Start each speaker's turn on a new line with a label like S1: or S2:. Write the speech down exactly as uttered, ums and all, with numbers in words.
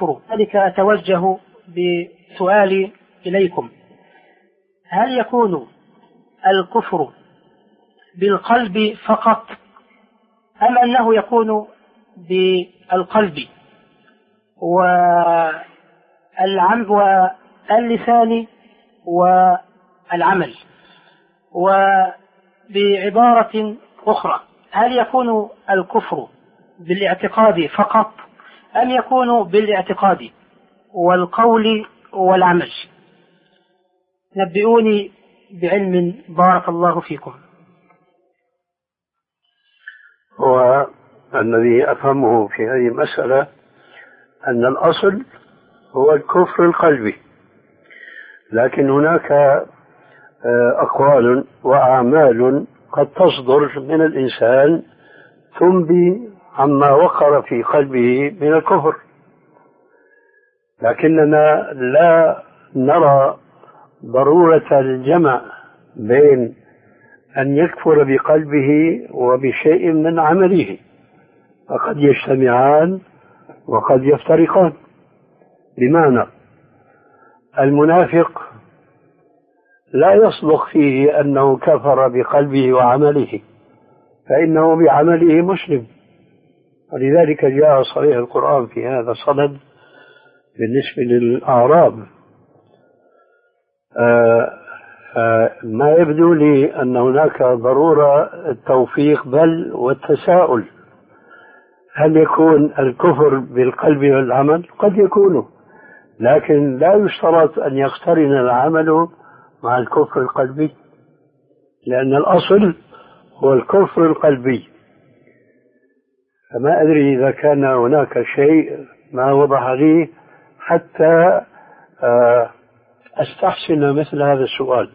S1: الكفر. ذلك أتوجه بسؤالي إليكم: هل يكون الكفر بالقلب فقط، أم أنه يكون بالقلب واللسان والعمل؟ وبعبارة أخرى، هل يكون الكفر بالاعتقاد فقط، أم يكون بالاعتقاد والقول والعمل؟ نبئوني بعلم بارك الله فيكم.
S2: هو الذي أفهمه في هذه المسألة أن الأصل هو الكفر القلبي، لكن هناك أقوال وأعمال قد تصدر من الإنسان تنبي عما وقر في قلبه من الكفر، لكننا لا نرى ضرورة الجمع بين أن يكفر بقلبه وبشيء من عمله، فقد يجتمعان وقد يفترقان. بمعنى المنافق لا يصدق فيه أنه كفر بقلبه وعمله، فإنه بعمله مسلم، ولذلك جاء صريح القرآن في هذا الصدد بالنسبة للأعراب. آه ما يبدو لي أن هناك ضرورة التوفيق بل والتساؤل: هل يكون الكفر بالقلب والعمل؟ قد يكون، لكن لا يشترط أن يقترن العمل مع الكفر القلبي، لأن الأصل هو الكفر القلبي. فما أدري إذا كان هناك شيء ما وضح لي حتى أستحسن مثل هذا السؤال.